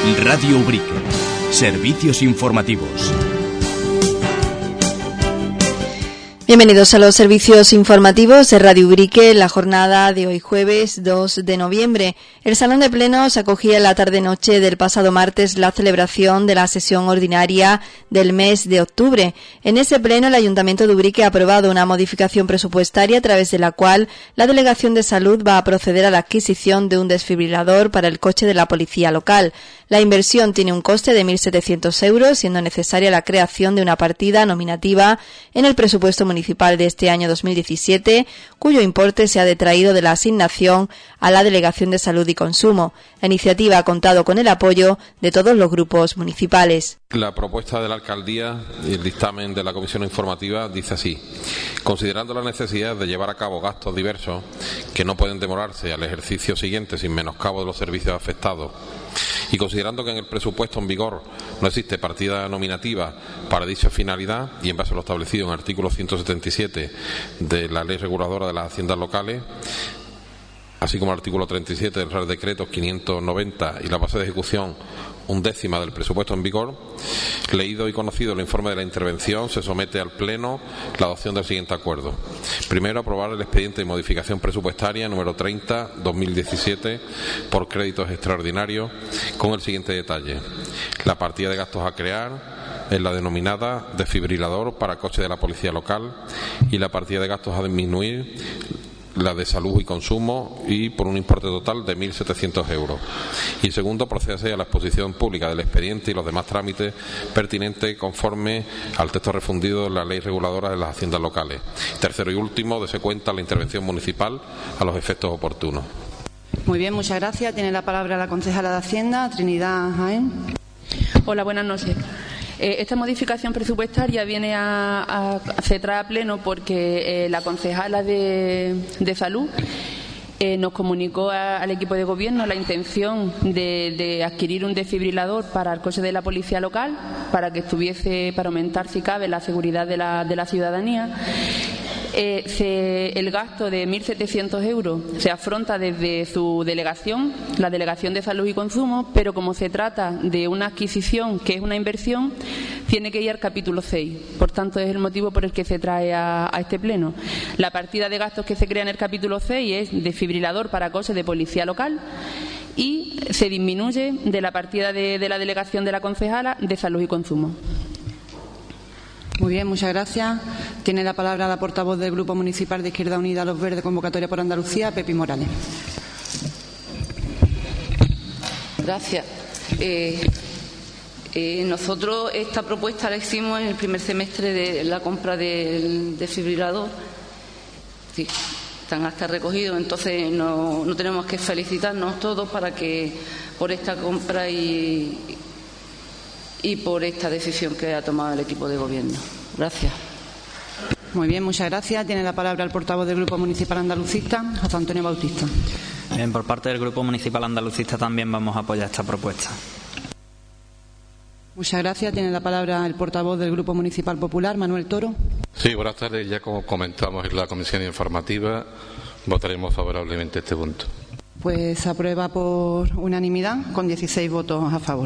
Radio Ubrique. Servicios informativos. Bienvenidos a los servicios informativos de Radio Ubrique en la jornada de hoy jueves 2 de noviembre. El Salón de Plenos acogía en la tarde-noche del pasado martes la celebración de la sesión ordinaria del mes de octubre. En ese pleno el Ayuntamiento de Ubrique ha aprobado una modificación presupuestaria a través de la cual la Delegación de Salud va a proceder a la adquisición de un desfibrilador para el coche de la policía local. La inversión tiene un coste de 1.700 euros, siendo necesaria la creación de una partida nominativa en el presupuesto municipal de este año 2017, cuyo importe se ha detraído de la asignación a la Delegación de Salud y Consumo. La iniciativa ha contado con el apoyo de todos los grupos municipales. La propuesta de la alcaldía y el dictamen de la comisión informativa dice así: considerando la necesidad de llevar a cabo gastos diversos que no pueden demorarse al ejercicio siguiente sin menoscabo de los servicios afectados, y considerando que en el presupuesto en vigor no existe partida nominativa para dicha finalidad, y en base a lo establecido en el artículo 177 de la Ley Reguladora de las Haciendas Locales, así como el artículo 37 del Real Decreto 590 y la base de ejecución 1/10 del presupuesto en vigor, leído y conocido el informe de la intervención, se somete al Pleno la adopción del siguiente acuerdo. Primero, aprobar el expediente de modificación presupuestaria número 30/2017 por créditos extraordinarios con el siguiente detalle: la partida de gastos a crear es la denominada desfibrilador para coche de la policía local, y la partida de gastos a disminuir la de salud y consumo, y por un importe total de 1.700 euros. Y segundo, procede a la exposición pública del expediente y los demás trámites pertinentes conforme al texto refundido de la Ley Reguladora de las Haciendas Locales. Tercero y último, dese cuenta la intervención municipal a los efectos oportunos. Muy bien, muchas gracias. Tiene la palabra la concejala de Hacienda, Trinidad Jaén. Hola, buenas noches. Esta modificación presupuestaria viene se trae a pleno porque la concejala de Salud nos comunicó al equipo de gobierno la intención de adquirir un desfibrilador para el coche de la policía local, para aumentar, si cabe, la seguridad de la ciudadanía. El gasto de 1.700 euros se afronta desde su delegación, la Delegación de Salud y Consumo, pero como se trata de una adquisición que es una inversión, tiene que ir al capítulo 6. Por tanto, es el motivo por el que se trae a este pleno. La partida de gastos que se crea en el capítulo 6 es desfibrilador para coche de policía local, y se disminuye de la partida de la delegación de la concejala de Salud y Consumo. Muy bien, muchas gracias. Tiene la palabra la portavoz del Grupo Municipal de Izquierda Unida Los Verdes, Convocatoria por Andalucía, Pepi Morales. Gracias. Nosotros esta propuesta la hicimos en el primer semestre de la compra del desfibrilador. Sí, están hasta recogidos, entonces no tenemos que felicitarnos todos por esta compra y por esta decisión que ha tomado el equipo de gobierno. Gracias. Muy bien, muchas gracias. Tiene la palabra el portavoz del Grupo Municipal Andalucista, José Antonio Bautista. Bien, por parte del Grupo Municipal Andalucista también vamos a apoyar esta propuesta. Muchas gracias. Tiene la palabra el portavoz del Grupo Municipal Popular, Manuel Toro. Sí, buenas tardes. Ya como comentamos en la comisión informativa, votaremos favorablemente este punto. Pues se aprueba por unanimidad con 16 votos a favor.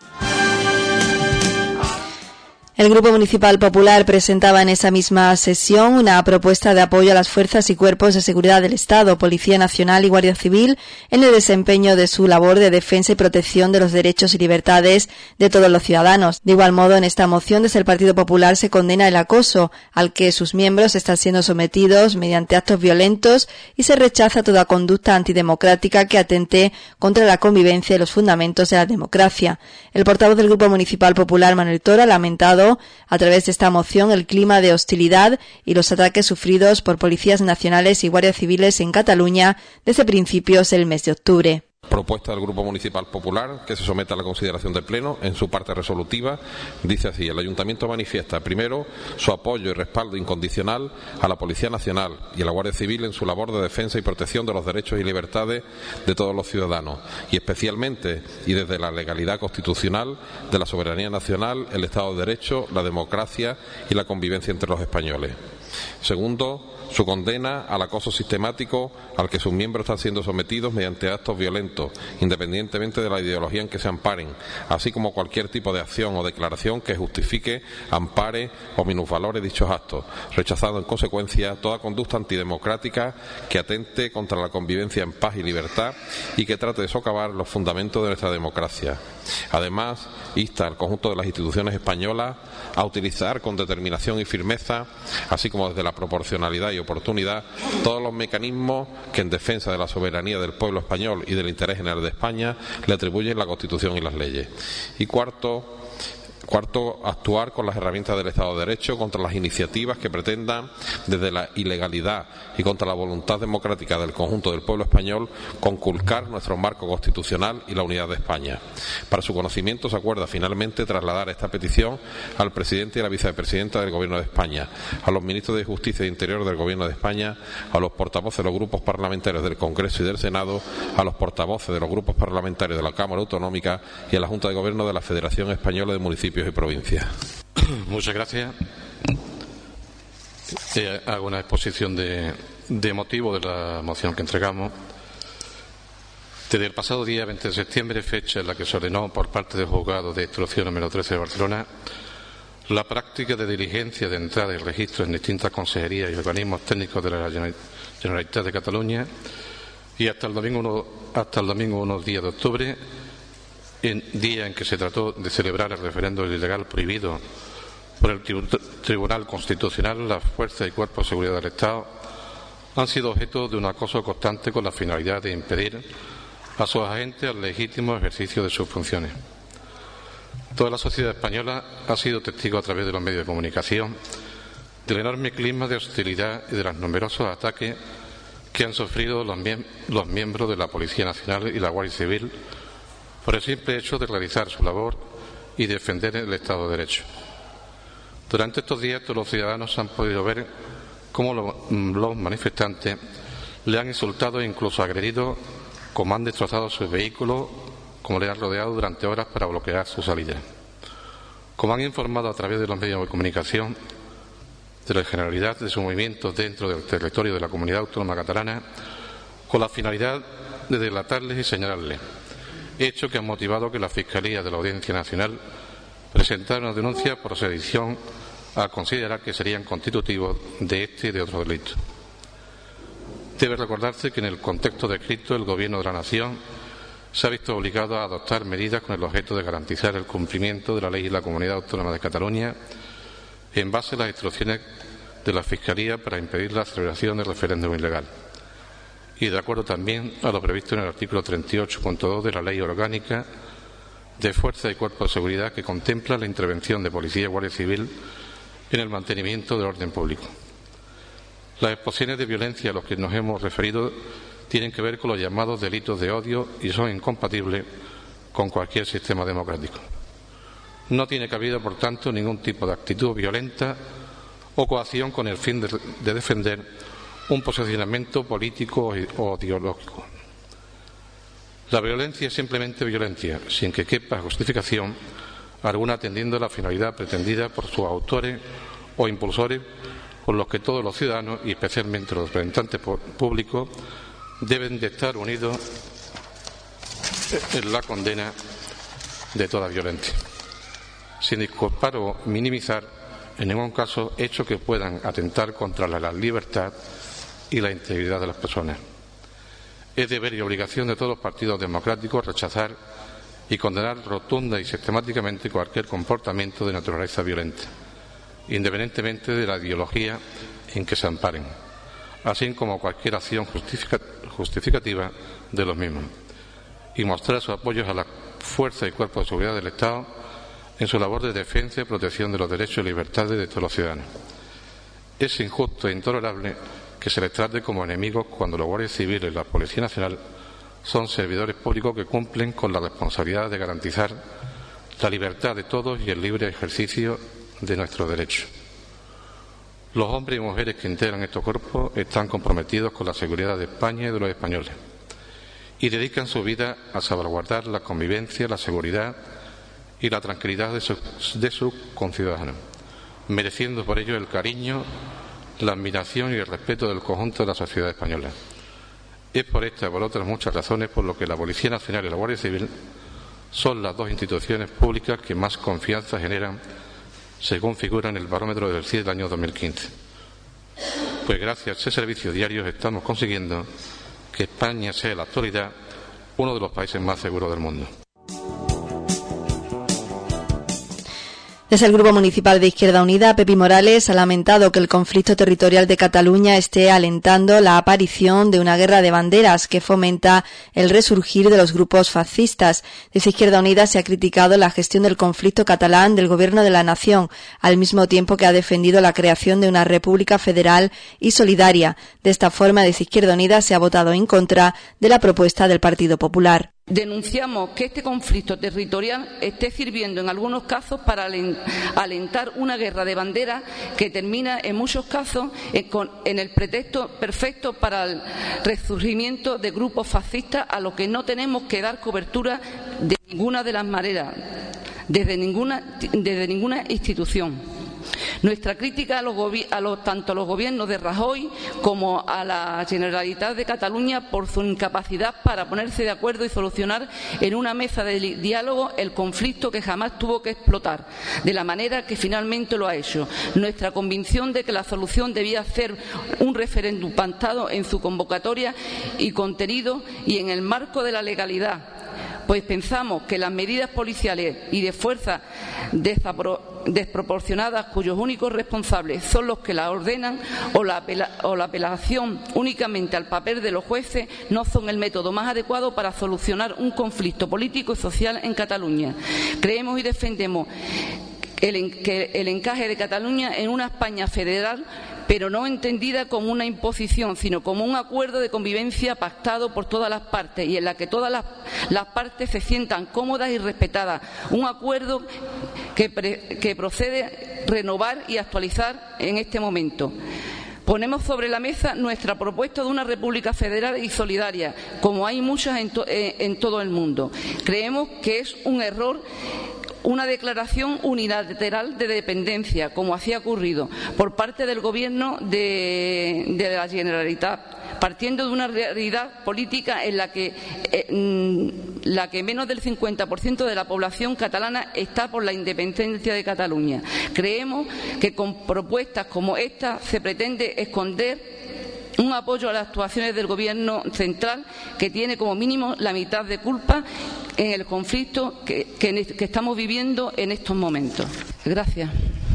El Grupo Municipal Popular presentaba en esa misma sesión una propuesta de apoyo a las fuerzas y cuerpos de seguridad del Estado, Policía Nacional y Guardia Civil en el desempeño de su labor de defensa y protección de los derechos y libertades de todos los ciudadanos. De igual modo, en esta moción desde el Partido Popular se condena el acoso al que sus miembros están siendo sometidos mediante actos violentos, y se rechaza toda conducta antidemocrática que atente contra la convivencia y los fundamentos de la democracia. El portavoz del Grupo Municipal Popular, Manuel Toro, ha lamentado a través de esta moción el clima de hostilidad y los ataques sufridos por policías nacionales y guardias civiles en Cataluña desde principios del mes de octubre. Propuesta del Grupo Municipal Popular que se somete a la consideración del Pleno. En su parte resolutiva dice así: el Ayuntamiento manifiesta, primero, su apoyo y respaldo incondicional a la Policía Nacional y a la Guardia Civil en su labor de defensa y protección de los derechos y libertades de todos los ciudadanos, y especialmente y desde la legalidad constitucional de la soberanía nacional, el Estado de Derecho, la democracia y la convivencia entre los españoles. Segundo, su condena al acoso sistemático al que sus miembros están siendo sometidos mediante actos violentos, independientemente de la ideología en que se amparen, así como cualquier tipo de acción o declaración que justifique, ampare o minusvalore dichos actos, rechazando en consecuencia toda conducta antidemocrática que atente contra la convivencia en paz y libertad y que trate de socavar los fundamentos de nuestra democracia. Además, insta al conjunto de las instituciones españolas a utilizar con determinación y firmeza, así como desde la proporcionalidad y oportunidad, todos los mecanismos que en defensa de la soberanía del pueblo español y del interés general de España le atribuyen la Constitución y las leyes. Y cuarto, actuar con las herramientas del Estado de Derecho contra las iniciativas que pretendan, desde la ilegalidad y contra la voluntad democrática del conjunto del pueblo español, conculcar nuestro marco constitucional y la unidad de España. Para su conocimiento, se acuerda finalmente trasladar esta petición al presidente y a la vicepresidenta del Gobierno de España, a los ministros de Justicia e Interior del Gobierno de España, a los portavoces de los grupos parlamentarios del Congreso y del Senado, a los portavoces de los grupos parlamentarios de la Cámara Autonómica y a la Junta de Gobierno de la Federación Española de Municipios y provincias. Muchas gracias. Hago una exposición de motivo de la moción que entregamos. Desde el pasado día 20 de septiembre, fecha en la que se ordenó por parte del Juzgado de Instrucción número 13 de Barcelona la práctica de diligencia de entrada y registro en distintas consejerías y organismos técnicos de la Generalitat de Cataluña, y hasta el domingo 1 día de octubre, en día en que se trató de celebrar el referendo ilegal prohibido por el Tribunal Constitucional, las fuerzas y cuerpos de seguridad del Estado han sido objeto de un acoso constante con la finalidad de impedir a sus agentes el legítimo ejercicio de sus funciones. Toda la sociedad española ha sido testigo a través de los medios de comunicación del enorme clima de hostilidad y de los numerosos ataques que han sufrido los miembros de la Policía Nacional y la Guardia Civil por el simple hecho de realizar su labor y defender el Estado de Derecho. Durante estos días todos los ciudadanos han podido ver cómo los manifestantes le han insultado e incluso agredido, cómo han destrozado sus vehículos, cómo le han rodeado durante horas para bloquear su salida. Como han informado a través de los medios de comunicación de la generalidad de sus movimientos dentro del territorio de la Comunidad Autónoma Catalana, con la finalidad de delatarles y señalarles, hecho que ha motivado que la Fiscalía de la Audiencia Nacional presentara una denuncia por sedición al considerar que serían constitutivos de este y de otro delito. Debe recordarse que en el contexto descrito el Gobierno de la Nación se ha visto obligado a adoptar medidas con el objeto de garantizar el cumplimiento de la ley y la Comunidad Autónoma de Cataluña en base a las instrucciones de la Fiscalía para impedir la celebración del referéndum ilegal, y de acuerdo también a lo previsto en el artículo 38.2 de la Ley Orgánica de Fuerza y Cuerpo de Seguridad, que contempla la intervención de Policía y Guardia Civil en el mantenimiento del orden público. Las exposiciones de violencia a las que nos hemos referido tienen que ver con los llamados delitos de odio y son incompatibles con cualquier sistema democrático. No tiene cabida, por tanto, ningún tipo de actitud violenta o coacción con el fin de defender un posicionamiento político o ideológico. La violencia es simplemente violencia, sin que quepa justificación alguna atendiendo a la finalidad pretendida por sus autores o impulsores, por los que todos los ciudadanos, y especialmente los representantes públicos, deben de estar unidos en la condena de toda violencia, sin disculpar o minimizar en ningún caso hechos que puedan atentar contra la libertad y la integridad de las personas. Es deber y obligación de todos los partidos democráticos rechazar y condenar rotunda y sistemáticamente cualquier comportamiento de naturaleza violenta, independientemente de la ideología en que se amparen, así como cualquier acción justificativa de los mismos, y mostrar su apoyo a las fuerzas y cuerpos de seguridad del Estado en su labor de defensa y protección de los derechos y libertades de todos los ciudadanos. Es injusto e intolerable que se les trate como enemigos cuando los guardias civiles y la Policía Nacional son servidores públicos que cumplen con la responsabilidad de garantizar la libertad de todos y el libre ejercicio de nuestros derechos. Los hombres y mujeres que integran estos cuerpos están comprometidos con la seguridad de España y de los españoles y dedican su vida a salvaguardar la convivencia, la seguridad y la tranquilidad de sus conciudadanos, mereciendo por ello el cariño, la admiración y el respeto del conjunto de la sociedad española. Es por esta y por otras muchas razones por lo que la Policía Nacional y la Guardia Civil son las dos instituciones públicas que más confianza generan, según figura en el barómetro del CIE del año 2015. Pues gracias a ese servicio diario estamos consiguiendo que España sea en la actualidad uno de los países más seguros del mundo. Desde el Grupo Municipal de Izquierda Unida, Pepi Morales ha lamentado que el conflicto territorial de Cataluña esté alentando la aparición de una guerra de banderas que fomenta el resurgir de los grupos fascistas. Desde Izquierda Unida se ha criticado la gestión del conflicto catalán del Gobierno de la Nación, al mismo tiempo que ha defendido la creación de una república federal y solidaria. De esta forma, desde Izquierda Unida se ha votado en contra de la propuesta del Partido Popular. Denunciamos que este conflicto territorial esté sirviendo en algunos casos para alentar una guerra de banderas que termina en muchos casos en el pretexto perfecto para el resurgimiento de grupos fascistas a los que no tenemos que dar cobertura de ninguna de las maneras, desde ninguna institución. Nuestra crítica tanto a los gobiernos de Rajoy como a la Generalitat de Cataluña por su incapacidad para ponerse de acuerdo y solucionar en una mesa de diálogo el conflicto que jamás tuvo que explotar, de la manera que finalmente lo ha hecho. Nuestra convicción de que la solución debía ser un referéndum pactado en su convocatoria y contenido y en el marco de la legalidad, pues pensamos que las medidas policiales y de fuerza desproporcionadas cuyos únicos responsables son los que la ordenan o la apelación únicamente al papel de los jueces no son el método más adecuado para solucionar un conflicto político y social en Cataluña. Creemos y defendemos el encaje de Cataluña en una España federal, pero no entendida como una imposición, sino como un acuerdo de convivencia pactado por todas las partes y en la que todas las partes se sientan cómodas y respetadas. Un acuerdo que procede renovar y actualizar en este momento. Ponemos sobre la mesa nuestra propuesta de una república federal y solidaria, como hay muchas en todo el mundo. Creemos que es un error una declaración unilateral de dependencia, como así ha ocurrido, por parte del Gobierno de la Generalitat, partiendo de una realidad política en la que menos del 50% de la población catalana está por la independencia de Cataluña. Creemos que con propuestas como esta se pretende esconder un apoyo a las actuaciones del Gobierno central, que tiene como mínimo la mitad de culpa en el conflicto que estamos viviendo en estos momentos. Gracias.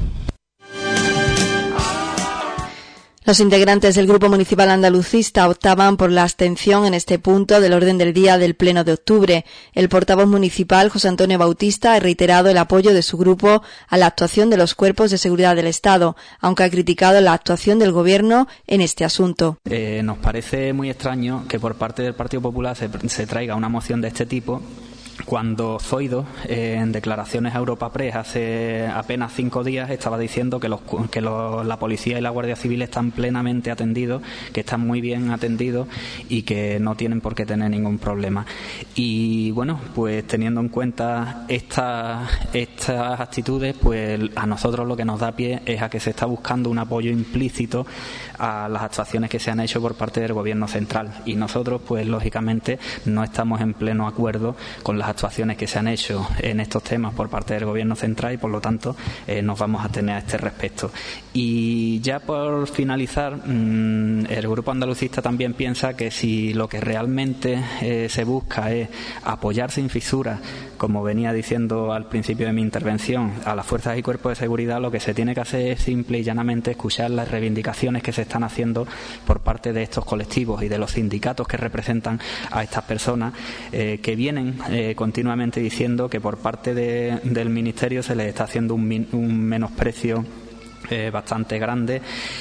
Los integrantes del Grupo Municipal Andalucista optaban por la abstención en este punto del orden del día del Pleno de octubre. El portavoz municipal, José Antonio Bautista, ha reiterado el apoyo de su grupo a la actuación de los cuerpos de seguridad del Estado, aunque ha criticado la actuación del Gobierno en este asunto. Nos parece muy extraño que por parte del Partido Popular se traiga una moción de este tipo, cuando Zoido, en declaraciones a Europa Press hace apenas 5 días, estaba diciendo que la policía y la Guardia Civil están plenamente atendidos, que están muy bien atendidos y que no tienen por qué tener ningún problema. Y bueno, pues teniendo en cuenta estas actitudes, pues a nosotros lo que nos da pie es a que se está buscando un apoyo implícito a las actuaciones que se han hecho por parte del Gobierno central. Y nosotros, pues lógicamente, no estamos en pleno acuerdo con las actuaciones que se han hecho en estos temas por parte del Gobierno central y, por lo tanto, nos vamos a tener a este respecto. Y ya por finalizar, el Grupo Andalucista también piensa que si lo que realmente se busca es apoyar sin fisuras, como venía diciendo al principio de mi intervención, a las fuerzas y cuerpos de seguridad, lo que se tiene que hacer es simple y llanamente escuchar las reivindicaciones que se están haciendo por parte de estos colectivos y de los sindicatos que representan a estas personas, que vienen continuamente diciendo que por parte del Ministerio se les está haciendo un menosprecio bastante grande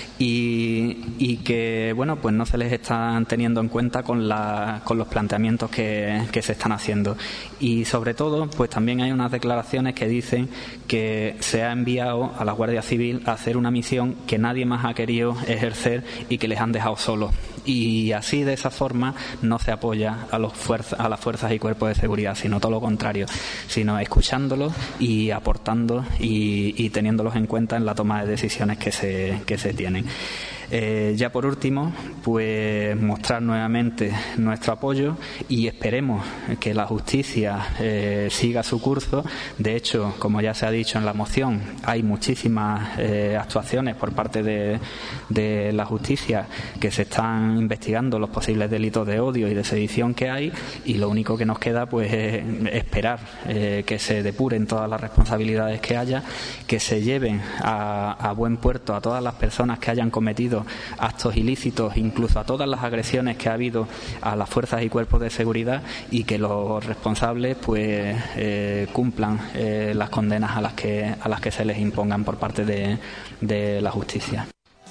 y que bueno, pues no se les están teniendo en cuenta con los planteamientos que se están haciendo. Y sobre todo, pues también hay unas declaraciones que dicen que se ha enviado a la Guardia Civil a hacer una misión que nadie más ha querido ejercer y que les han dejado solos. Y así, de esa forma, no se apoya a las fuerzas y cuerpos de seguridad, sino todo lo contrario, sino escuchándolos y aportando y teniéndolos en cuenta en la toma de decisiones que se tienen. Ya por último, pues mostrar nuevamente nuestro apoyo y esperemos que la justicia siga su curso. De hecho, como ya se ha dicho en la moción, hay muchísimas actuaciones por parte de la justicia que se están investigando los posibles delitos de odio y de sedición que hay, y lo único que nos queda pues es esperar que se depuren todas las responsabilidades que haya, que se lleven a buen puerto a todas las personas que hayan cometido actos ilícitos, incluso a todas las agresiones que ha habido a las fuerzas y cuerpos de seguridad, y que los responsables pues cumplan las condenas a las que se les impongan por parte de la justicia.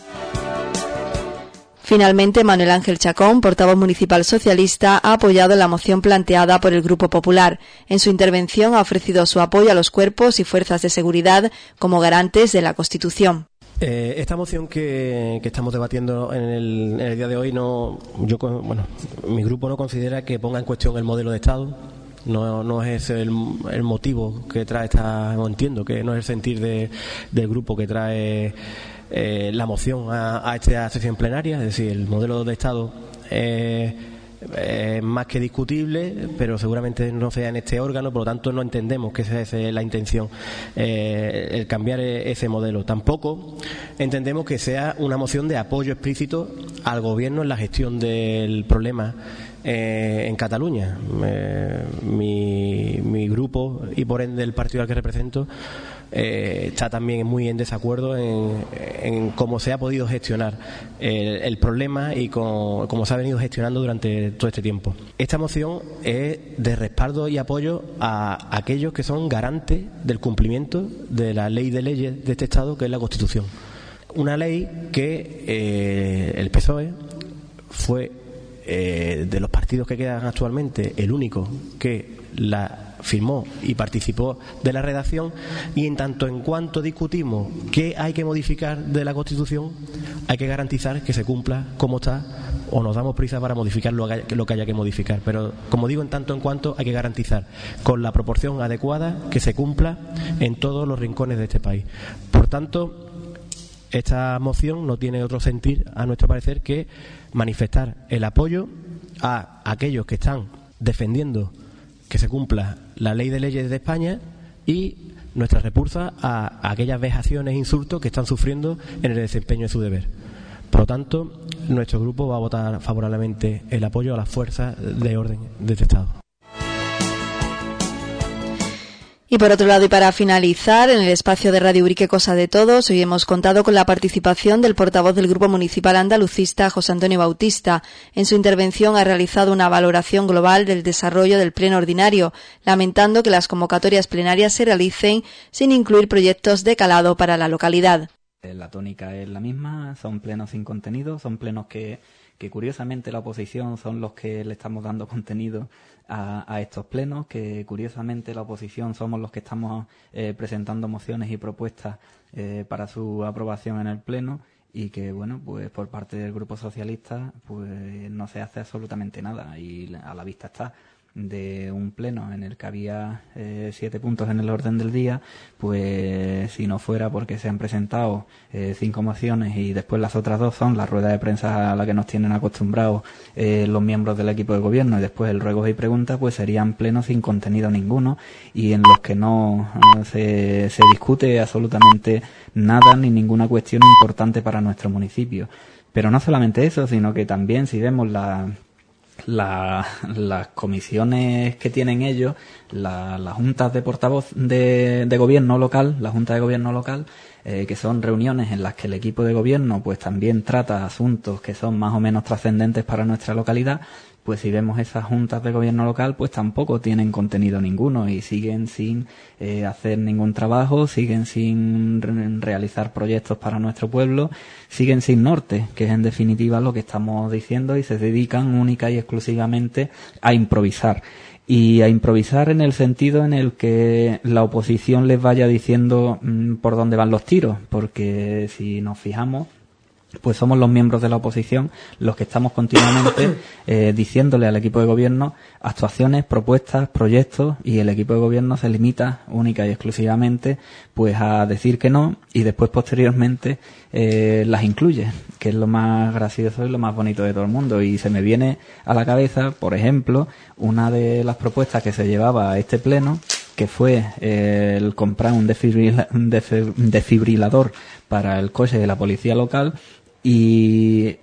Finalmente, Manuel Ángel Chacón, portavoz municipal socialista, ha apoyado la moción planteada por el Grupo Popular. En su intervención ha ofrecido su apoyo a los cuerpos y fuerzas de seguridad como garantes de la Constitución. Esta moción que estamos debatiendo en el día de hoy, mi grupo no considera que ponga en cuestión el modelo de Estado. No es el motivo que trae no entiendo que no es el sentir del grupo que trae la moción a esta sesión plenaria. Es decir, el modelo de Estado más que discutible, pero seguramente no sea en este órgano, por lo tanto no entendemos que esa es la intención, el cambiar ese modelo. Tampoco entendemos que sea una moción de apoyo explícito al gobierno en la gestión del problema en Cataluña. Mi grupo, y por ende el partido al que represento, está también muy en desacuerdo en cómo se ha podido gestionar el problema y cómo se ha venido gestionando durante todo este tiempo. Esta moción es de respaldo y apoyo a aquellos que son garantes del cumplimiento de la ley de leyes de este Estado, que es la Constitución. Una ley que el PSOE fue, de los partidos que quedan actualmente, el único que la firmó y participó de la redacción, y en tanto en cuanto discutimos qué hay que modificar de la Constitución, hay que garantizar que se cumpla como está, o nos damos prisa para modificar lo que haya que modificar. Pero, como digo, en tanto en cuanto hay que garantizar con la proporción adecuada que se cumpla en todos los rincones de este país. Por tanto, esta moción no tiene otro sentir, a nuestro parecer, que manifestar el apoyo a aquellos que están defendiendo que se cumpla la ley de leyes de España, y nuestra repulsa a aquellas vejaciones e insultos que están sufriendo en el desempeño de su deber. Por lo tanto, nuestro grupo va a votar favorablemente el apoyo a las fuerzas de orden de este Estado. Y por otro lado, y para finalizar, en el espacio de Radio Ubrique Cosa de Todos, hoy hemos contado con la participación del portavoz del Grupo Municipal Andalucista, José Antonio Bautista. En su intervención ha realizado una valoración global del desarrollo del pleno ordinario, lamentando que las convocatorias plenarias se realicen sin incluir proyectos de calado para la localidad. La tónica es la misma, son plenos sin contenido, son plenos que curiosamente la oposición son los que le estamos dando contenido a estos plenos, que curiosamente la oposición somos los que estamos presentando mociones y propuestas para su aprobación en el pleno, y que, bueno, pues por parte del Grupo Socialista pues no se hace absolutamente nada, y a la vista está de un pleno en el que había 7 puntos en el orden del día, pues si no fuera porque se han presentado 5 mociones y después las otras 2 son la rueda de prensa a la que nos tienen acostumbrados los miembros del equipo de gobierno, y después el ruegos y preguntas, pues serían plenos sin contenido ninguno, y en los que no se discute absolutamente nada ni ninguna cuestión importante para nuestro municipio. Pero no solamente eso, sino que también, si vemos las comisiones que tienen ellos, las juntas de portavoz de gobierno local, la junta de gobierno local, que son reuniones en las que el equipo de gobierno pues también trata asuntos que son más o menos trascendentes para nuestra localidad, pues si vemos esas juntas de gobierno local, pues tampoco tienen contenido ninguno y siguen sin hacer ningún trabajo, siguen sin realizar proyectos para nuestro pueblo, siguen sin norte, que es en definitiva lo que estamos diciendo, y se dedican única y exclusivamente a improvisar. Y a improvisar en el sentido en el que la oposición les vaya diciendo por dónde van los tiros, porque si nos fijamos, pues somos los miembros de la oposición los que estamos continuamente diciéndole al equipo de gobierno actuaciones, propuestas, proyectos, y el equipo de gobierno se limita única y exclusivamente pues a decir que no, y después posteriormente las incluye, que es lo más gracioso y lo más bonito de todo el mundo. Y se me viene a la cabeza, por ejemplo, una de las propuestas que se llevaba a este pleno, que fue el comprar un desfibrilador para el coche de la policía local. Y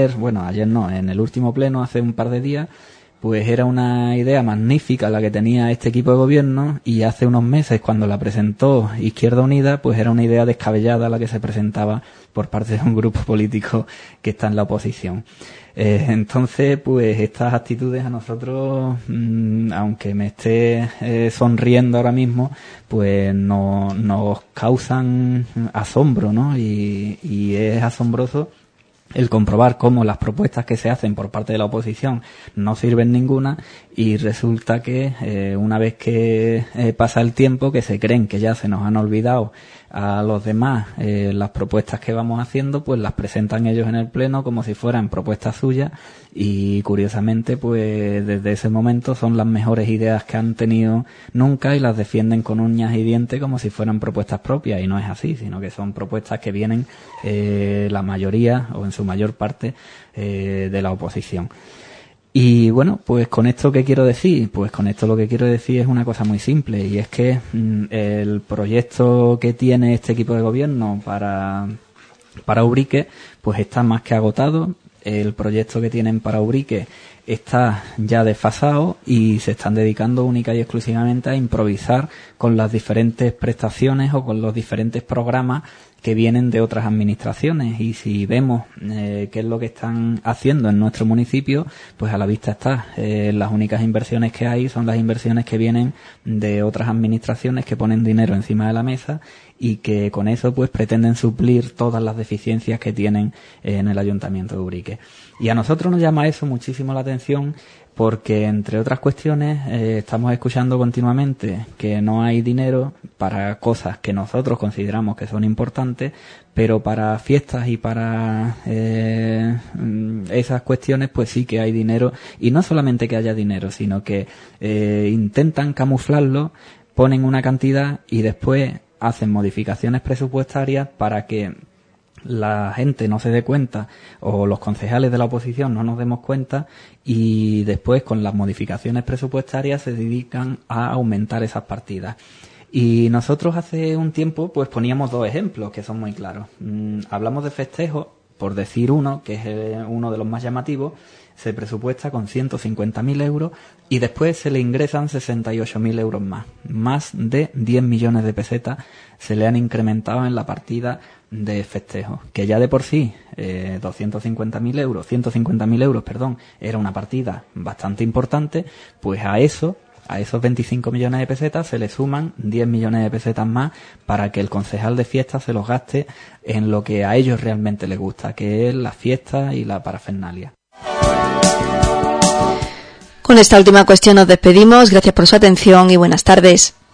en el último pleno, hace un par de días, pues era una idea magnífica la que tenía este equipo de gobierno, y hace unos meses, cuando la presentó Izquierda Unida, pues era una idea descabellada la que se presentaba por parte de un grupo político que está en la oposición. Entonces, pues estas actitudes a nosotros, aunque me esté sonriendo ahora mismo, pues nos causan asombro, ¿no? Y es asombroso el comprobar cómo las propuestas que se hacen por parte de la oposición no sirven ninguna, y resulta que una vez que pasa el tiempo, que se creen que ya se nos han olvidado a los demás las propuestas que vamos haciendo, pues las presentan ellos en el pleno como si fueran propuestas suyas, y curiosamente pues desde ese momento son las mejores ideas que han tenido nunca, y las defienden con uñas y dientes como si fueran propuestas propias, y no es así, sino que son propuestas que vienen la mayoría, o en su mayor parte, de la oposición. Y bueno, pues con esto, ¿qué quiero decir? Pues con esto lo que quiero decir es una cosa muy simple, y es que el proyecto que tiene este equipo de gobierno para Ubrique pues está más que agotado. El proyecto que tienen para Ubrique está ya desfasado, y se están dedicando única y exclusivamente a improvisar con las diferentes prestaciones o con los diferentes programas que vienen de otras administraciones. Y si vemos qué es lo que están haciendo en nuestro municipio, pues a la vista está. Las únicas inversiones que hay son las inversiones que vienen de otras administraciones que ponen dinero encima de la mesa, y que con eso pues pretenden suplir todas las deficiencias que tienen en el Ayuntamiento de Ubrique. Y a nosotros nos llama eso muchísimo la atención, porque entre otras cuestiones estamos escuchando continuamente que no hay dinero para cosas que nosotros consideramos que son importantes, pero para fiestas y para esas cuestiones pues sí que hay dinero, y no solamente que haya dinero, sino que intentan camuflarlo, ponen una cantidad y después hacen modificaciones presupuestarias para que la gente no se dé cuenta, o los concejales de la oposición no nos demos cuenta, y después con las modificaciones presupuestarias se dedican a aumentar esas partidas. Y nosotros hace un tiempo pues poníamos dos ejemplos que son muy claros. Hablamos de festejos, por decir uno, que es uno de los más llamativos. Se presupuesta con 150.000 euros y después se le ingresan 68.000 euros más. Más de 10 millones de pesetas se le han incrementado en la partida de festejos, que ya de por sí 150.000 euros, era una partida bastante importante. Pues a esos 25 millones de pesetas se le suman 10 millones de pesetas más para que el concejal de fiestas se los gaste en lo que a ellos realmente les gusta, que es la fiesta y la parafernalia. Con esta última cuestión nos despedimos. Gracias por su atención y buenas tardes.